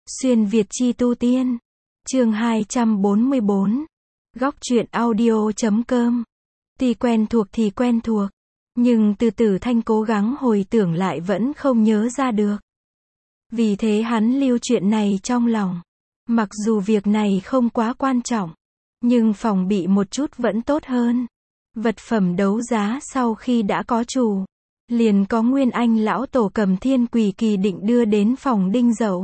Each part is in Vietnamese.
Xuyên Việt chi tu tiên. Chương 244. Góc truyện audio.com. Tuy quen thuộc thì quen thuộc, nhưng Từ Tử Thanh cố gắng hồi tưởng lại vẫn không nhớ ra được. Vì thế hắn lưu chuyện này trong lòng. Mặc dù việc này không quá quan trọng, nhưng phòng bị một chút vẫn tốt hơn. Vật phẩm đấu giá sau khi đã có chủ, liền có Nguyên Anh lão tổ cầm thiên quỷ kỳ định đưa đến phòng Đinh Dậu.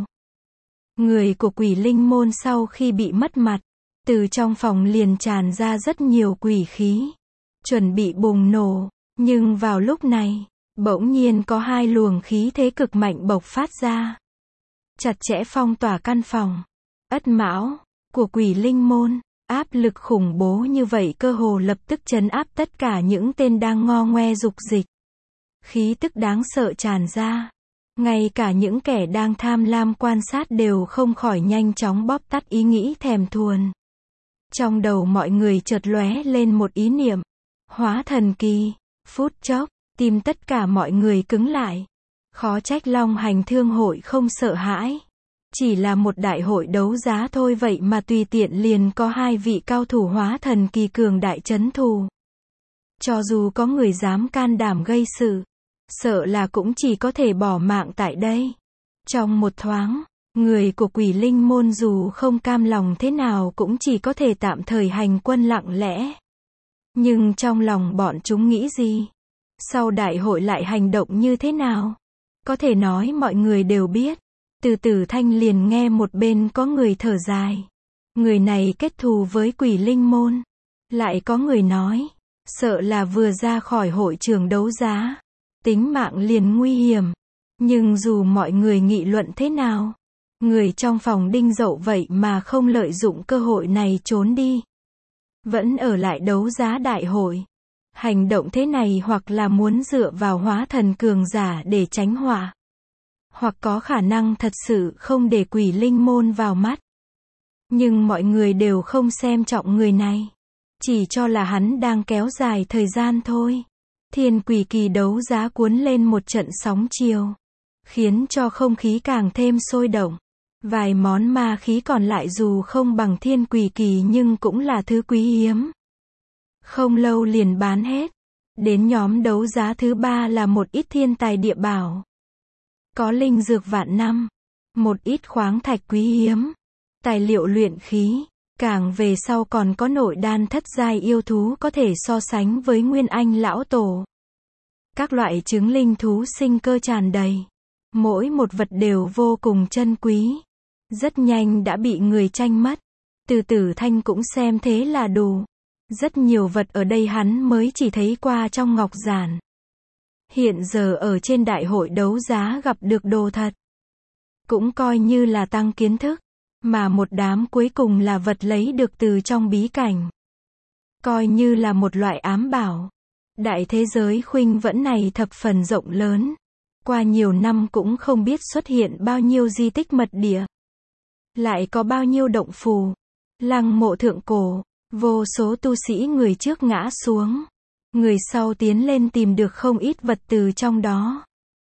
Người của Quỷ Linh môn sau khi bị mất mặt, từ trong phòng liền tràn ra rất nhiều quỷ khí, chuẩn bị bùng nổ, nhưng vào lúc này, bỗng nhiên có hai luồng khí thế cực mạnh bộc phát ra, chặt chẽ phong tỏa căn phòng Ất Mão của Quỷ Linh môn. Áp lực khủng bố như vậy cơ hồ lập tức trấn áp tất cả những tên đang ngo ngoe dục dịch. Khí tức đáng sợ tràn ra, ngay cả những kẻ đang tham lam quan sát đều không khỏi nhanh chóng bóp tắt ý nghĩ thèm thuồng. Trong đầu mọi người chợt lóe lên một ý niệm, hóa thần kỳ. Phút chốc, tim tất cả mọi người cứng lại. Khó trách Long Hành Thương hội không sợ hãi. Chỉ là một đại hội đấu giá thôi vậy mà tùy tiện liền có hai vị cao thủ hóa thần kỳ cường đại trấn thủ. Cho dù có người dám can đảm gây sự, sợ là cũng chỉ có thể bỏ mạng tại đây. Trong một thoáng, người của Quỷ Linh môn dù không cam lòng thế nào cũng chỉ có thể tạm thời hành quân lặng lẽ. Nhưng trong lòng bọn chúng nghĩ gì? Sau đại hội lại hành động như thế nào? Có thể nói mọi người đều biết. Từ Tử Thanh liền nghe một bên có người thở dài. Người này kết thù với Quỷ Linh môn. Lại có người nói, sợ là vừa ra khỏi hội trường đấu giá, tính mạng liền nguy hiểm. Nhưng dù mọi người nghị luận thế nào, người trong phòng Đinh Dậu vậy mà không lợi dụng cơ hội này trốn đi, vẫn ở lại đấu giá đại hội. Hành động thế này hoặc là muốn dựa vào hóa thần cường giả để tránh họa, hoặc có khả năng thật sự không để Quỷ Linh môn vào mắt. Nhưng mọi người đều không xem trọng người này, chỉ cho là hắn đang kéo dài thời gian thôi. Thiên quỷ kỳ đấu giá cuốn lên một trận sóng chiều, khiến cho không khí càng thêm sôi động. Vài món ma khí còn lại dù không bằng thiên quỷ kỳ nhưng cũng là thứ quý hiếm. Không lâu liền bán hết. Đến nhóm đấu giá thứ ba là một ít thiên tài địa bảo. Có linh dược vạn năm, một ít khoáng thạch quý hiếm, tài liệu luyện khí, càng về sau còn có nội đan thất giai yêu thú có thể so sánh với Nguyên Anh lão tổ. Các loại trứng linh thú sinh cơ tràn đầy, mỗi một vật đều vô cùng chân quý. Rất nhanh đã bị người tranh mất. Từ Tử Thanh cũng xem thế là đủ. Rất nhiều vật ở đây hắn mới chỉ thấy qua trong ngọc giản. Hiện giờ ở trên đại hội đấu giá gặp được đồ thật, cũng coi như là tăng kiến thức. Mà một đám cuối cùng là vật lấy được từ trong bí cảnh, coi như là một loại ám bảo. Đại thế giới khuynh vẫn này thập phần rộng lớn, qua nhiều năm cũng không biết xuất hiện bao nhiêu di tích mật địa, lại có bao nhiêu động phù, lăng mộ thượng cổ. Vô số tu sĩ người trước ngã xuống, người sau tiến lên tìm được không ít vật từ trong đó.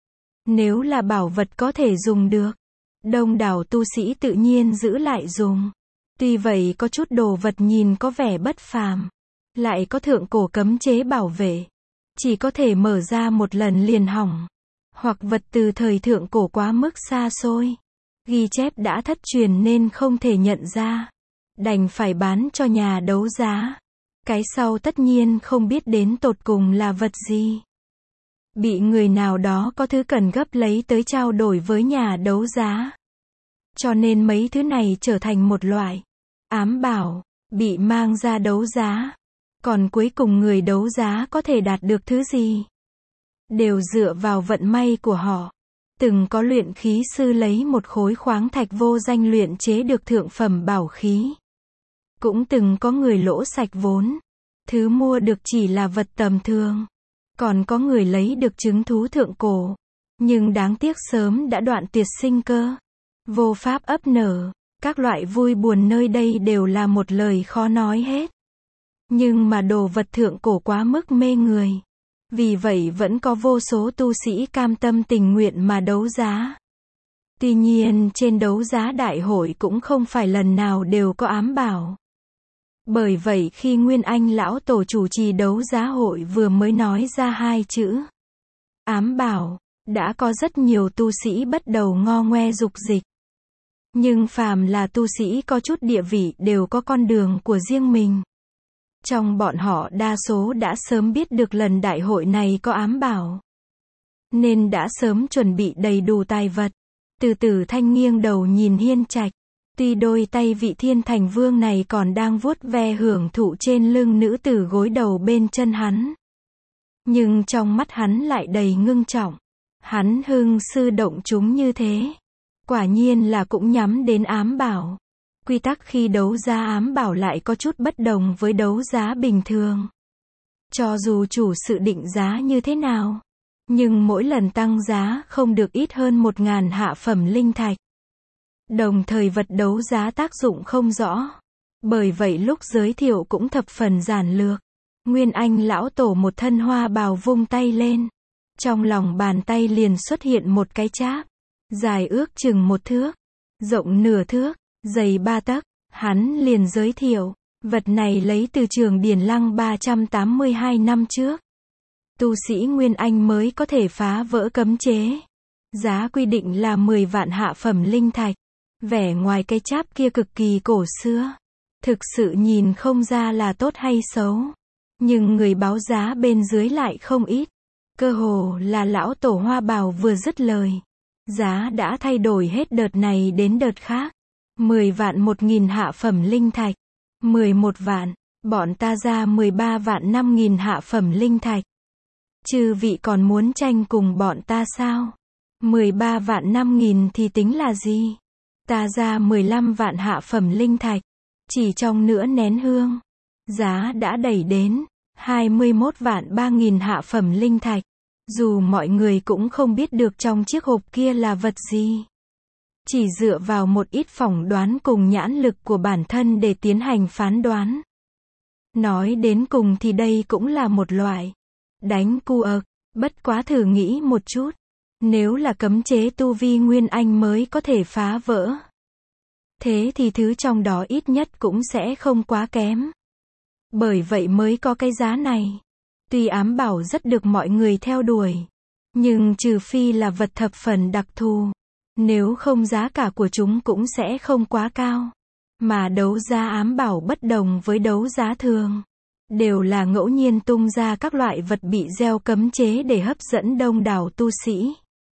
Nếu là bảo vật có thể dùng được, đông đảo tu sĩ tự nhiên giữ lại dùng. Tuy vậy có chút đồ vật nhìn có vẻ bất phàm, lại có thượng cổ cấm chế bảo vệ, chỉ có thể mở ra một lần liền hỏng. Hoặc vật từ thời thượng cổ quá mức xa xôi, ghi chép đã thất truyền nên không thể nhận ra, đành phải bán cho nhà đấu giá. Cái sau tất nhiên không biết đến tột cùng là vật gì, bị người nào đó có thứ cần gấp lấy tới trao đổi với nhà đấu giá. Cho nên mấy thứ này trở thành một loại ám bảo, bị mang ra đấu giá. Còn cuối cùng người đấu giá có thể đạt được thứ gì, đều dựa vào vận may của họ. Từng có luyện khí sư lấy một khối khoáng thạch vô danh luyện chế được thượng phẩm bảo khí. Cũng từng có người lỗ sạch vốn, thứ mua được chỉ là vật tầm thường. Còn có người lấy được trứng thú thượng cổ, nhưng đáng tiếc sớm đã đoạn tuyệt sinh cơ, vô pháp ấp nở. Các loại vui buồn nơi đây đều là một lời khó nói hết. Nhưng mà đồ vật thượng cổ quá mức mê người, vì vậy vẫn có vô số tu sĩ cam tâm tình nguyện mà đấu giá. Tuy nhiên trên đấu giá đại hội cũng không phải lần nào đều có ám bảo. Bởi vậy khi Nguyên Anh lão tổ chủ trì đấu giá hội vừa mới nói ra hai chữ ám bảo, đã có rất nhiều tu sĩ bắt đầu ngo ngoe dục dịch. Nhưng phàm là tu sĩ có chút địa vị đều có con đường của riêng mình. Trong bọn họ đa số đã sớm biết được lần đại hội này có ám bảo, nên đã sớm chuẩn bị đầy đủ tài vật. Từ Tử Thanh nghiêng đầu nhìn Hiên Trạch. Tuy đôi tay vị Thiên Thành Vương này còn đang vuốt ve hưởng thụ trên lưng nữ tử gối đầu bên chân hắn, nhưng trong mắt hắn lại đầy ngưng trọng. Hắn hưng sư động chúng như thế, quả nhiên là cũng nhắm đến ám bảo. Quy tắc khi đấu giá ám bảo lại có chút bất đồng với đấu giá bình thường. Cho dù chủ sự định giá như thế nào, nhưng mỗi lần tăng giá không được ít hơn 1.000 hạ phẩm linh thạch. Đồng thời vật đấu giá tác dụng không rõ. Bởi vậy lúc giới thiệu cũng thập phần giản lược. Nguyên Anh lão tổ một thân hoa bào vung tay lên. Trong lòng bàn tay liền xuất hiện một cái cháp. Dài ước chừng 1 thước, rộng nửa thước, dày 3 tấc. Hắn liền giới thiệu, vật này lấy từ Trường Điển Lăng 382 năm trước. Tu sĩ Nguyên Anh mới có thể phá vỡ cấm chế. Giá quy định là 10 vạn hạ phẩm linh thạch. Vẻ ngoài cái cháp kia cực kỳ cổ xưa. Thực sự nhìn không ra là tốt hay xấu. Nhưng người báo giá bên dưới lại không ít. Cơ hồ là lão tổ hoa bào vừa dứt lời. Giá đã thay đổi hết đợt này đến đợt khác. 10 vạn 1.000 hạ phẩm linh thạch. 11 vạn. Bọn ta ra 13 vạn 5.000 hạ phẩm linh thạch. Chư vị còn muốn tranh cùng bọn ta sao? 13 vạn 5.000 thì tính là gì? Ta ra 15 vạn hạ phẩm linh thạch. Chỉ trong nửa nén hương, giá đã đẩy đến 21 vạn 3.000 hạ phẩm linh thạch. Dù mọi người cũng không biết được trong chiếc hộp kia là vật gì. Chỉ dựa vào một ít phỏng đoán cùng nhãn lực của bản thân để tiến hành phán đoán. Nói đến cùng thì đây cũng là một loại đánh cu ực. Bất quá thử nghĩ một chút. Nếu là cấm chế tu vi Nguyên Anh mới có thể phá vỡ, thế thì thứ trong đó ít nhất cũng sẽ không quá kém. Bởi vậy mới có cái giá này. Tuy ám bảo rất được mọi người theo đuổi, nhưng trừ phi là vật thập phần đặc thù, nếu không giá cả của chúng cũng sẽ không quá cao. Mà đấu giá ám bảo bất đồng với đấu giá thường, đều là ngẫu nhiên tung ra các loại vật bị gieo cấm chế để hấp dẫn đông đảo tu sĩ,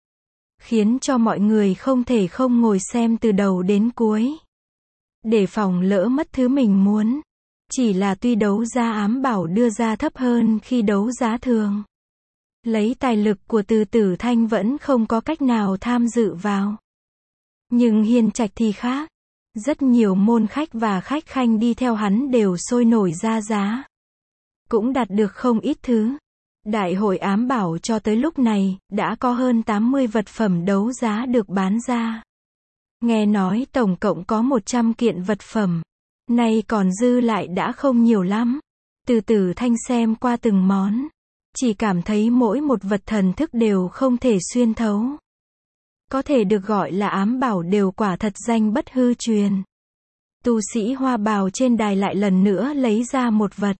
khiến cho mọi người không thể không ngồi xem từ đầu đến cuối, để phòng lỡ mất thứ mình muốn. Chỉ là tuy đấu giá ám bảo đưa ra thấp hơn khi đấu giá thường, lấy tài lực của Từ Tử Thanh vẫn không có cách nào tham dự vào. Nhưng Hiên Trạch thì khác. Rất nhiều môn khách và khách khanh đi theo hắn đều sôi nổi ra giá, cũng đạt được không ít thứ. Đại hội ám bảo cho tới lúc này, đã có hơn 80 vật phẩm đấu giá được bán ra. Nghe nói tổng cộng có 100 kiện vật phẩm. Nay còn dư lại đã không nhiều lắm. Từ Tử Thanh xem qua từng món, chỉ cảm thấy mỗi một vật thần thức đều không thể xuyên thấu. Có thể được gọi là ám bảo đều quả thật danh bất hư truyền. Tu sĩ hoa bào trên đài lại lần nữa lấy ra một vật.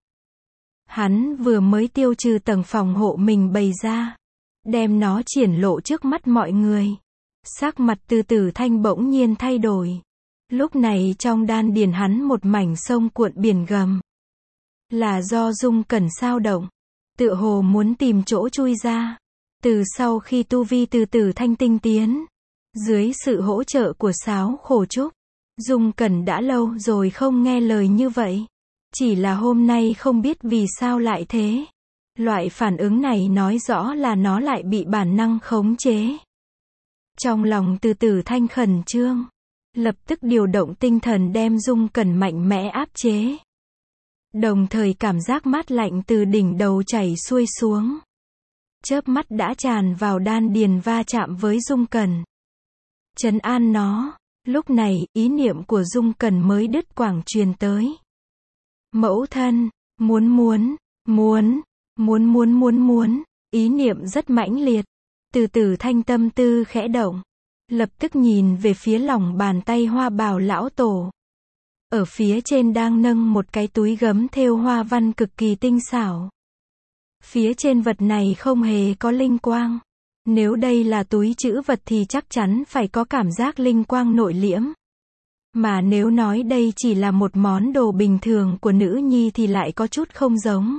Hắn vừa mới tiêu trừ tầng phòng hộ mình bày ra, đem nó triển lộ trước mắt mọi người. Sắc mặt Từ Tử Thanh bỗng nhiên thay đổi. Lúc này trong đan điền hắn một mảnh sông cuộn biển gầm. Là do Dung Cẩn sao động, tựa hồ muốn tìm chỗ chui ra. Từ sau khi tu vi Từ Tử Thanh tinh tiến, dưới sự hỗ trợ của Sáo Khổ Trúc, Dung Cẩn đã lâu rồi không nghe lời như vậy. Chỉ là hôm nay không biết vì sao lại thế. Loại phản ứng này nói rõ là nó lại bị bản năng khống chế. Trong lòng Từ Tử Thanh khẩn trương, lập tức điều động tinh thần đem Dung Cẩn mạnh mẽ áp chế. Đồng thời cảm giác mát lạnh từ đỉnh đầu chảy xuôi xuống, chớp mắt đã tràn vào đan điền va chạm với Dung Cẩn, trấn an nó. Lúc này, ý niệm của Dung Cẩn mới đứt quãng truyền tới. Mẫu thân, muốn, ý niệm rất mãnh liệt. Từ Tử Thanh tâm tư khẽ động, lập tức nhìn về phía lòng bàn tay hoa bào lão tổ. Ở phía trên đang nâng một cái túi gấm thêu hoa văn cực kỳ tinh xảo. Phía trên vật này không hề có linh quang. Nếu đây là túi trữ vật thì chắc chắn phải có cảm giác linh quang nội liễm. Mà nếu nói đây chỉ là một món đồ bình thường của nữ nhi thì lại có chút không giống.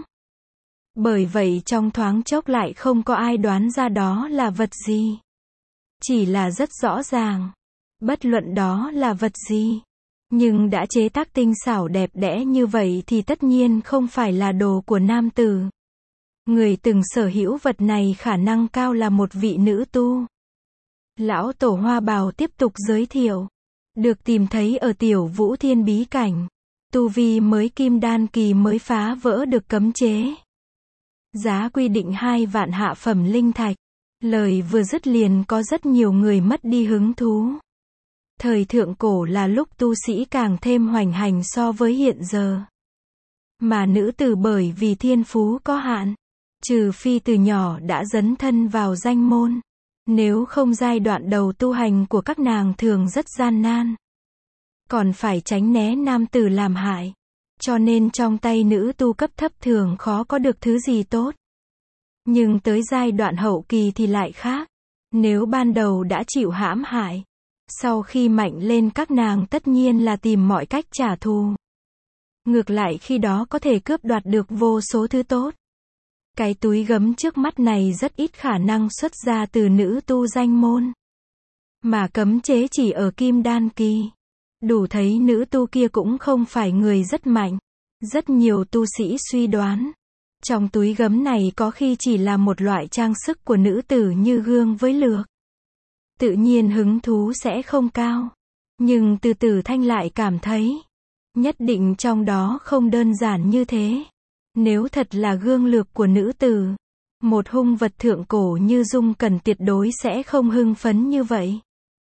Bởi vậy trong thoáng chốc lại không có ai đoán ra đó là vật gì. Chỉ là rất rõ ràng. Bất luận đó là vật gì. Nhưng đã chế tác tinh xảo đẹp đẽ như vậy thì tất nhiên không phải là đồ của nam tử. Người từng sở hữu vật này khả năng cao là một vị nữ tu. Lão tổ hoa bào tiếp tục giới thiệu. Được tìm thấy ở Tiểu Vũ Thiên bí cảnh. Tu vi mới kim đan kỳ mới phá vỡ được cấm chế. Giá quy định 2 vạn hạ phẩm linh thạch. Lời vừa dứt liền có rất nhiều người mất đi hứng thú. Thời thượng cổ là lúc tu sĩ càng thêm hoành hành so với hiện giờ. Mà nữ tử bởi vì thiên phú có hạn. Trừ phi từ nhỏ đã dấn thân vào danh môn. Nếu không giai đoạn đầu tu hành của các nàng thường rất gian nan. Còn phải tránh né nam tử làm hại. Cho nên trong tay nữ tu cấp thấp thường khó có được thứ gì tốt. Nhưng tới giai đoạn hậu kỳ thì lại khác. Nếu ban đầu đã chịu hãm hại. Sau khi mạnh lên các nàng tất nhiên là tìm mọi cách trả thù. Ngược lại khi đó có thể cướp đoạt được vô số thứ tốt. Cái túi gấm trước mắt này rất ít khả năng xuất ra từ nữ tu danh môn. Mà cấm chế chỉ ở kim đan kỳ. Đủ thấy nữ tu kia cũng không phải người rất mạnh. Rất nhiều tu sĩ suy đoán. Trong túi gấm này có khi chỉ là một loại trang sức của nữ tử như gương với lược. Tự nhiên hứng thú sẽ không cao. Nhưng từ từ Thanh lại cảm thấy. Nhất định trong đó không đơn giản như thế. Nếu thật là gương lược của nữ tử. Một hung vật thượng cổ như Dung Cẩn tuyệt đối sẽ không hưng phấn như vậy.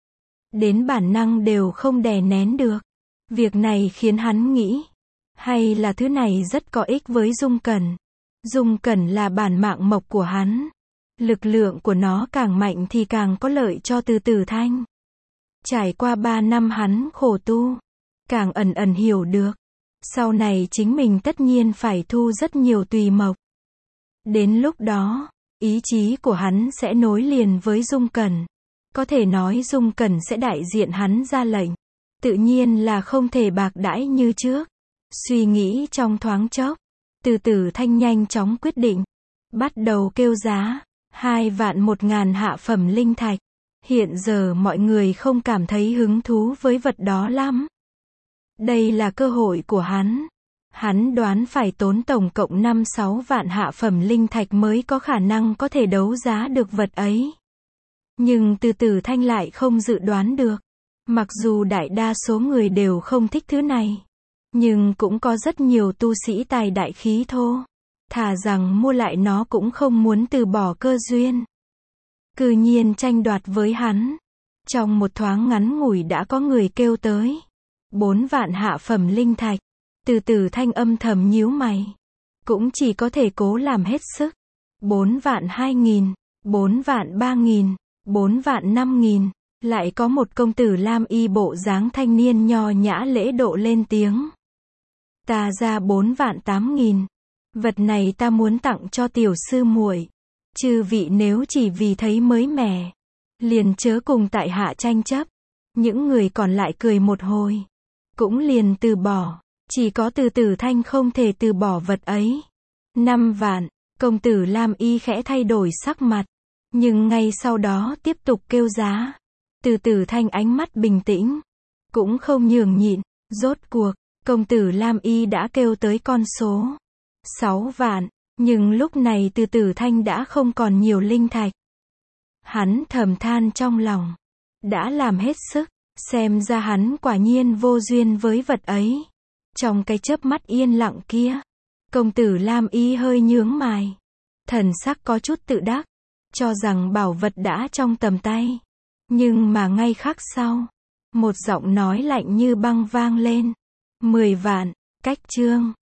Đến bản năng đều không đè nén được. Việc này khiến hắn nghĩ. Hay là thứ này rất có ích với Dung Cẩn. Dung Cẩn là bản mạng mộc của hắn. Lực lượng của nó càng mạnh thì càng có lợi cho Từ Từ Thanh. Trải qua 3 năm hắn khổ tu. Càng ẩn ẩn hiểu được. Sau này chính mình tất nhiên phải thu rất nhiều tùy mộc. Đến lúc đó, ý chí của hắn sẽ nối liền với Dung Cẩn. Có thể nói Dung Cẩn sẽ đại diện hắn ra lệnh. Tự nhiên là không thể bạc đãi như trước. Suy nghĩ trong thoáng chốc. Từ Từ Thanh nhanh chóng quyết định. Bắt đầu kêu giá. 2 vạn 1.000 hạ phẩm linh thạch. Hiện giờ mọi người không cảm thấy hứng thú với vật đó lắm. Đây là cơ hội của hắn. Hắn đoán phải tốn tổng cộng 5-6 vạn hạ phẩm linh thạch mới có khả năng có thể đấu giá được vật ấy. Nhưng Từ Từ Thanh lại không dự đoán được. Mặc dù đại đa số người đều không thích thứ này. Nhưng cũng có rất nhiều tu sĩ tài đại khí thô. Thà rằng mua lại nó cũng không muốn từ bỏ cơ duyên. Cư nhiên tranh đoạt với hắn. Trong một thoáng ngắn ngủi đã có người kêu tới. 4 vạn hạ phẩm linh thạch. Từ Từ Thanh âm thầm nhíu mày. Cũng chỉ có thể cố làm hết sức. 4 vạn 2.000, 4 vạn 3.000, 4 vạn 5.000. Lại có một công tử lam y bộ dáng thanh niên nho nhã lễ độ lên tiếng. Ta ra 4 vạn 8.000. Vật này ta muốn tặng cho tiểu sư muội. Chư vị nếu chỉ vì thấy mới mẻ, liền chớ cùng tại hạ tranh chấp. Những người còn lại cười một hồi. Cũng liền từ bỏ. Chỉ có Từ Từ Thanh không thể từ bỏ vật ấy. 5 vạn. Công tử lam y khẽ thay đổi sắc mặt. Nhưng ngay sau đó tiếp tục kêu giá. Từ Từ Thanh ánh mắt bình tĩnh. Cũng không nhường nhịn. Rốt cuộc, công tử lam y đã kêu tới con số 6 vạn. Nhưng lúc này Từ Từ Thanh đã không còn nhiều linh thạch. Hắn thầm than trong lòng. Đã làm hết sức. Xem ra hắn quả nhiên vô duyên với vật ấy. Trong cái chớp mắt yên lặng kia, công tử lam y hơi nhướng mày. Thần sắc có chút tự đắc. Cho rằng bảo vật đã trong tầm tay. Nhưng mà ngay khắc sau, một giọng nói lạnh như băng vang lên. 10 vạn, cách chương.